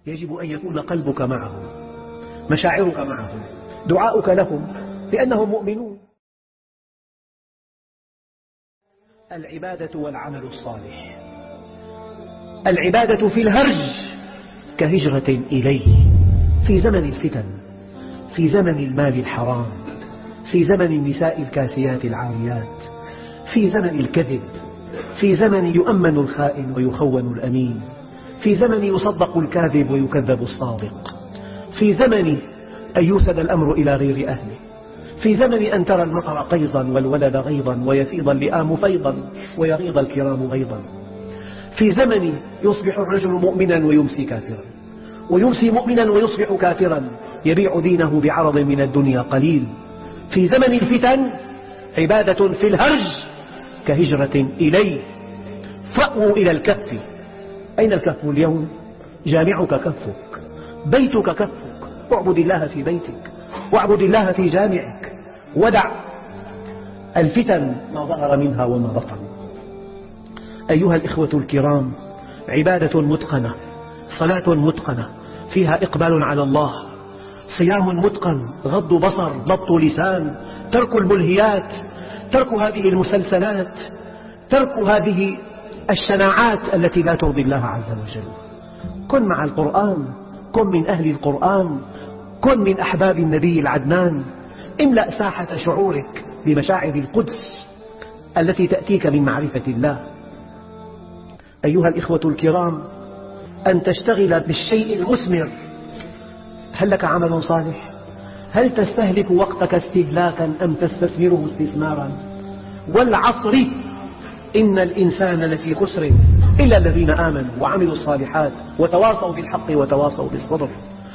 يجب أن يكون قلبك معهم، مشاعرك معهم، دعاؤك لهم، لأنهم مؤمنون. العبادة والعمل الصالح. العبادة في الهرج كهجرة إليه، في زمن الفتن، في زمن المال الحرام، في زمن النساء الكاسيات العاريات، في زمن الكذب، في زمن يؤمن الخائن ويخون الأمين، في زمن يصدق الكاذب ويكذب الصادق، في زمن أن يوسد الأمر إلى غير أهله، في زمن أن ترى المطر قيظا والولد غيظا ويفيض اللئام فيضا ويغيض الكرام غيظا، في زمن يصبح الرجل مؤمنا ويمسي كافرا، ويمسي مؤمنا ويصبح كافرا، يبيع دينه بعرض من الدنيا قليل. في زمن الفتن عبادة في الهرج كهجرة إليه. فأووا إلى الكهف. أين الكهف اليوم؟ جامعك كهفك، بيتك كهفك. اعبد الله في بيتك، واعبد الله في جامعك، ودع الفتن ما ظهر منها وما بطن. أيها الإخوة الكرام، عبادة متقنة، صلاة متقنة فيها إقبال على الله، صيام متقن، غض بصر، ضبط لسان، ترك الملهيات، ترك هذه المسلسلات، ترك هذه الشناعات التي لا ترضي الله عز وجل. كن مع القرآن، كن من أهل القرآن، كن من أحباب النبي العدنان. املأ ساحة شعورك بمشاعر القدس التي تأتيك من معرفة الله. أيها الإخوة الكرام، أن تشتغل بالشيء المثمر. هل لك عمل صالح؟ هل تستهلك وقتك استهلاكا أم تستثمره استثمارا؟ والعصر إن الإنسان لفي خسر إلا الذين آمنوا وعملوا الصالحات وتواصوا بالحق وتواصوا بالصبر.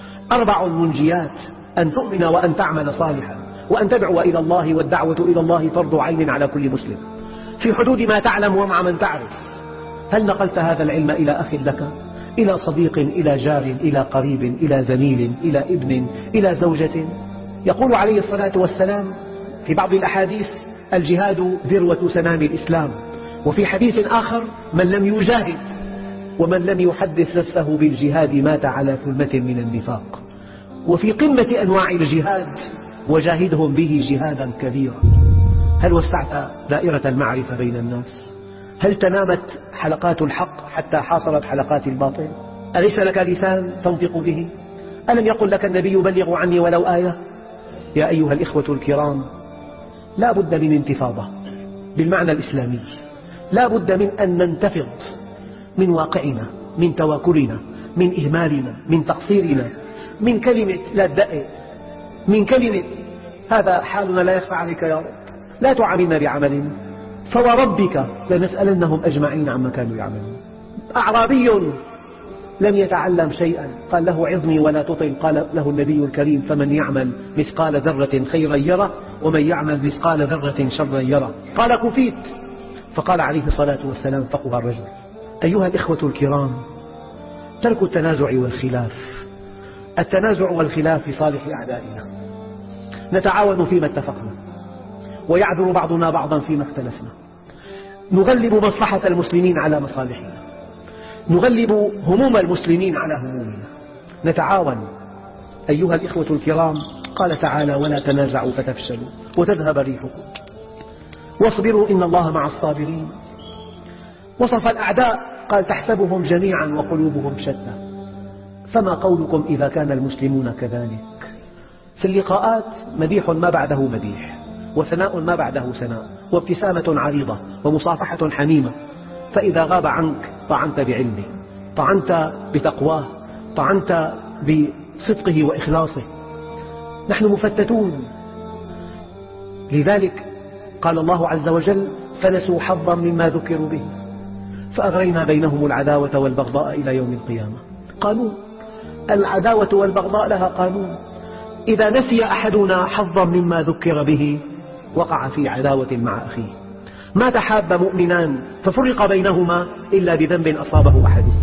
4 منجيات: أن تؤمن وأن تعمل صالحا، وأن تدعو إلى الله، والدعوة إلى الله فرض عين على كل مسلم في حدود ما تعلم ومع من تعرف. هل نقلت هذا العلم إلى أخ لك، إلى صديق، إلى جار، إلى قريب، إلى زميل، إلى ابن، إلى زوجة؟ يقول عليه الصلاة والسلام في بعض الأحاديث: الجهاد ذروة سنام الإسلام. وفي حديث آخر: من لم يجاهد ومن لم يحدث نفسه بالجهاد مات على ثلمة من النفاق. وفي قمة أنواع الجهاد: وجاهدهم به جهادا كبيرا. هل وسعت دائرة المعرفة بين الناس؟ هل تنامت حلقات الحق حتى حاصرت حلقات الباطل؟ أليس لك لسان تنطق به؟ ألم يقل لك النبي: بلغوا عني ولو آية؟ يا أيها الإخوة الكرام، لا بد من انتفاضة بالمعنى الإسلامي. لا بد من أن ننتفض من واقعنا، من تواكلنا، من إهمالنا، من تقصيرنا، من كلمة لا تدقق، من كلمة هذا حالنا لا يخفى عليك يا رب، لا تعاملنا بعمل فوربك لنسألنهم أجمعين عما كانوا يعملون. أعرابي لم يتعلم شيئا قال له: عظني ولا تطل. قال له النبي الكريم: فمن يعمل مثقال ذرة خيرا يره، ومن يعمل مثقال ذرة شرا يره. قال: كفيت. فقال عليه الصلاة والسلام: فقه الرجل. أيها الإخوة الكرام، ترك التنازع والخلاف. التنازع والخلاف في صالح أعدائنا. نتعاون فيما اتفقنا، ويعذر بعضنا بعضا فيما اختلفنا. نغلب مصلحة المسلمين على مصالحنا، نغلب هموم المسلمين على همومنا، نتعاون. أيها الإخوة الكرام، قال تعالى: ولا تنازعوا فتفشلوا وتذهب ريحكم واصبروا إن الله مع الصابرين. وصف الأعداء قال: تحسبهم جميعا وقلوبهم شتى. فما قولكم إذا كان المسلمون كذلك؟ في اللقاءات مديح ما بعده مديح، وثناء ما بعده ثناء، وابتسامة عريضة، ومصافحة حميمة. فإذا غاب عنك طعنت بعلمه، طعنت بتقواه، طعنت بصدقه وإخلاصه. نحن مفتتون. لذلك قال الله عز وجل: فنسوا حظا مما ذكروا به فأغرينا بينهم العداوة والبغضاء إلى يوم القيامة. قانون العداوة والبغضاء لها قانون. إذا نسي أحدنا حظا مما ذكر به وقع في عداوة مع أخيه. ما تحاب مؤمنان ففرق بينهما إلا بذنب أصابه أحدهما.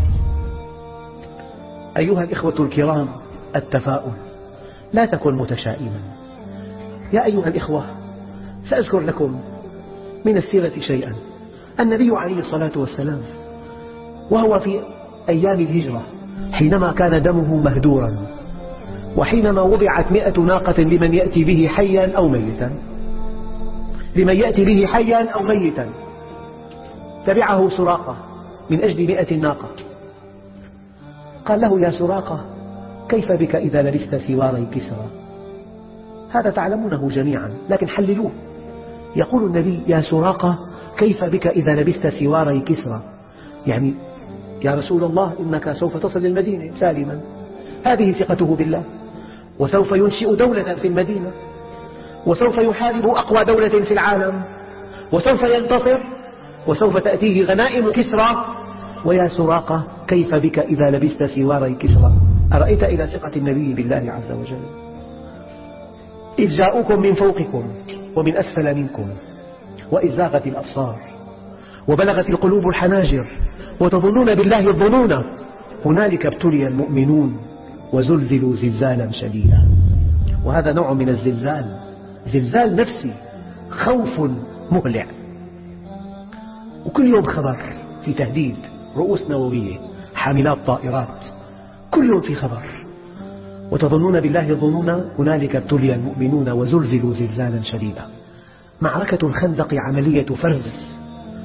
أيها الإخوة الكرام، التفاؤل. لا تكن متشائما. يا أيها الإخوة، سأذكر لكم من السيرة شيئا. النبي عليه الصلاة والسلام وهو في أيام الهجرة حينما كان دمه مهدورا، وحينما وضعت 100 ناقة لمن يأتي به حيا أو ميتا، لمن يأتي به حيا أو ميتا، تبعه سراقة من أجل 100 ناقة. قال له: يا سراقة، كيف بك إذا لبست سواري كسرى؟ هذا تعلمونه جميعا، لكن حللوه. يقول النبي: يا سراقة، كيف بك إذا لبست سواري كسرى؟ يعني يا رسول الله، إنك سوف تصل المدينة سالما. هذه ثقته بالله، وسوف ينشئ دولة في المدينة، وسوف يحارب أقوى دولة في العالم، وسوف ينتصر، وسوف تأتيه غنائم كسرى. ويا سراقة، كيف بك إذا لبست سواري كسرى؟ أرأيت إلى ثقة النبي بالله عز وجل؟ إذ جاءوكم من فوقكم ومن أسفل منكم وإذ زاغت الأبصار وبلغت القلوب الحناجر وتظنون بالله الظنون هنالك ابتلي المؤمنون وزلزلوا زلزالا شديدا. وهذا نوع من الزلزال، زلزال نفسي، خوف مهلع. وكل يوم خبر في تهديد، رؤوس نووية، حاملات طائرات، كل يوم في خبر. وتظنون بالله الظنون هنالك ابتلي المؤمنون وزلزلوا زلزالا شديدا. معركة الخندق عملية فرز.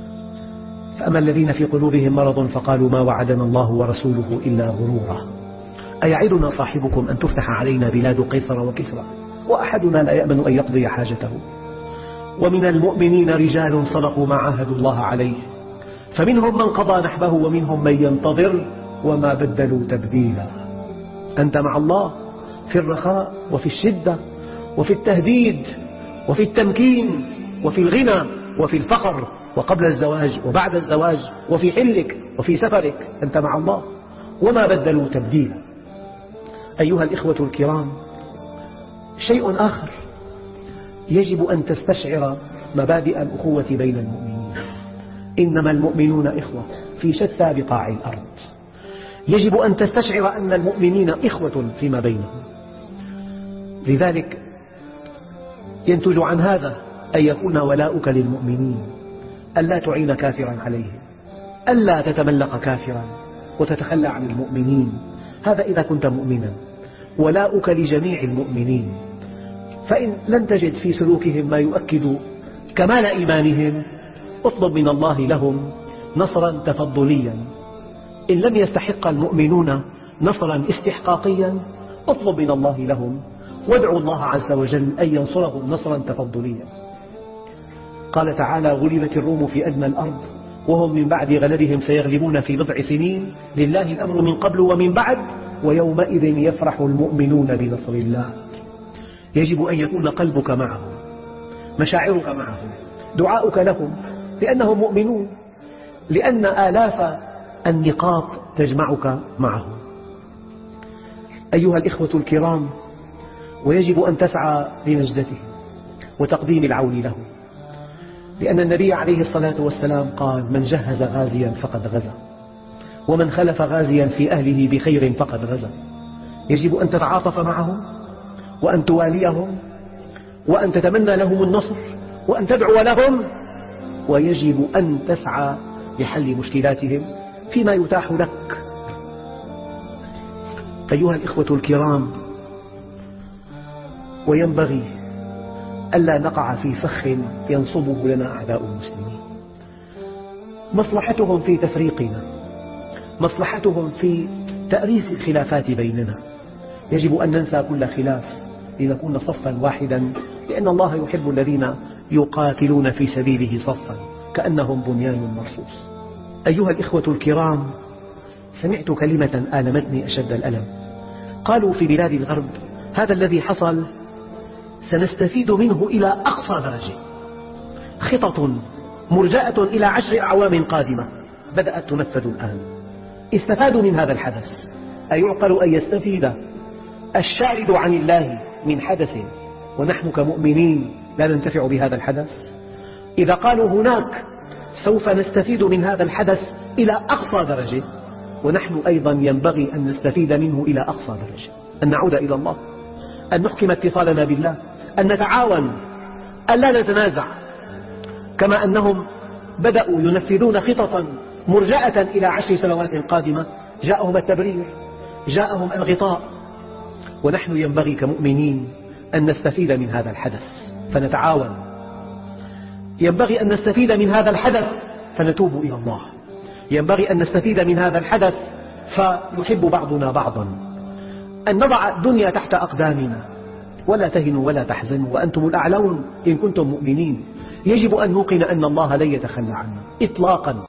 فأما الذين في قلوبهم مرض فقالوا ما وعدنا الله ورسوله إلا غرورا. أيعدنا صاحبكم أن تفتح علينا بلاد قيصر وكسرى وأحدنا لا يأمن أن يقضي حاجته؟ ومن المؤمنين رجال صدقوا ما عاهدوا الله عليه فمنهم من قضى نحبه ومنهم من ينتظر وما بدلوا تبديلا. أنت مع الله في الرخاء وفي الشدة وفي التهديد وفي التمكين وفي الغنى وفي الفقر وقبل الزواج وبعد الزواج وفي حلك وفي سفرك، أنت مع الله وما بدلوا تبديلا. أيها الإخوة الكرام، شيء آخر يجب أن تستشعر مبادئ الأخوة بين المؤمنين. إنما المؤمنون إخوة في شتى بقاع الأرض. يجب أن تستشعر أن المؤمنين إخوة فيما بينهم. لذلك ينتج عن هذا أن يكون ولاؤك للمؤمنين، ألا تعين كافرا عليهم، ألا تتملق كافرا وتتخلى عن المؤمنين. هذا إذا كنت مؤمنا. ولاؤك لجميع المؤمنين. فإن لم تجد في سلوكهم ما يؤكد كمال إيمانهم اطلب من الله لهم نصرا تفضليا. إن لم يستحق المؤمنون نصرا استحقاقيا اطلب من الله لهم وادعوا الله عز وجل أن ينصرهم نصرا تفضليا. قال تعالى: غلبت الروم في أدنى الأرض وهم من بعد غلبهم سيغلبون في بضع سنين لله الأمر من قبل ومن بعد ويومئذ يفرح المؤمنون بنصر الله. يجب أن يكون قلبك معهم، مشاعرك معهم، دعاؤك لهم، لأنهم مؤمنون، لأن آلاف النقاط تجمعك معهم. أيها الإخوة الكرام، ويجب أن تسعى لنجدتهم وتقديم العون لهم، لأن النبي عليه الصلاة والسلام قال: من جهز غازيا فقد غزا، ومن خلف غازيا في أهله بخير فقد غزا. يجب أن تتعاطف معهم وأن تواليهم وأن تتمنى لهم النصر وأن تدعو لهم، ويجب أن تسعى لحل مشكلاتهم فيما يتاح لك. أيها الإخوة الكرام، وينبغي ألا نقع في فخ ينصبه لنا أعداء المسلمين. مصلحتهم في تفريقنا، مصلحتهم في تأريس الخلافات بيننا. يجب أن ننسى كل خلاف لنكون صفا واحدا، لأن الله يحب الذين يقاتلون في سبيله صفا كأنهم بنيان مرصوص. أيها الإخوة الكرام، سمعت كلمة آلمتني أشد الألم. قالوا في بلاد الغرب: هذا الذي حصل سنستفيد منه إلى أقصى درجة. خطط مرجأة إلى 10 أعوام قادمة بدأت تنفذ الآن. استفادوا من هذا الحدث. أيعقل أن يستفيد الشارد عن الله من حدث ونحن كمؤمنين لا ننتفع بهذا الحدث؟ إذا قالوا هناك سوف نستفيد من هذا الحدث إلى أقصى درجة، ونحن أيضا ينبغي أن نستفيد منه إلى أقصى درجة، أن نعود إلى الله، أن نحكم اتصالنا بالله، أن نتعاون، أن لا نتنازع. كما أنهم بدأوا ينفذون خططا مرجأة إلى 10 سنوات قادمة، جاءهم التبرير جاءهم الغطاء، ونحن ينبغي كمؤمنين أن نستفيد من هذا الحدث فنتعاون، ينبغي أن نستفيد من هذا الحدث فنتوب إلى الله، ينبغي أن نستفيد من هذا الحدث فيحب بعضنا بعضا، أن نضع الدنيا تحت أقدامنا، ولا تهنوا ولا تحزنوا وأنتم الأعلون إن كنتم مؤمنين. يجب أن نوقن أن الله لن يتخلى عنا إطلاقا.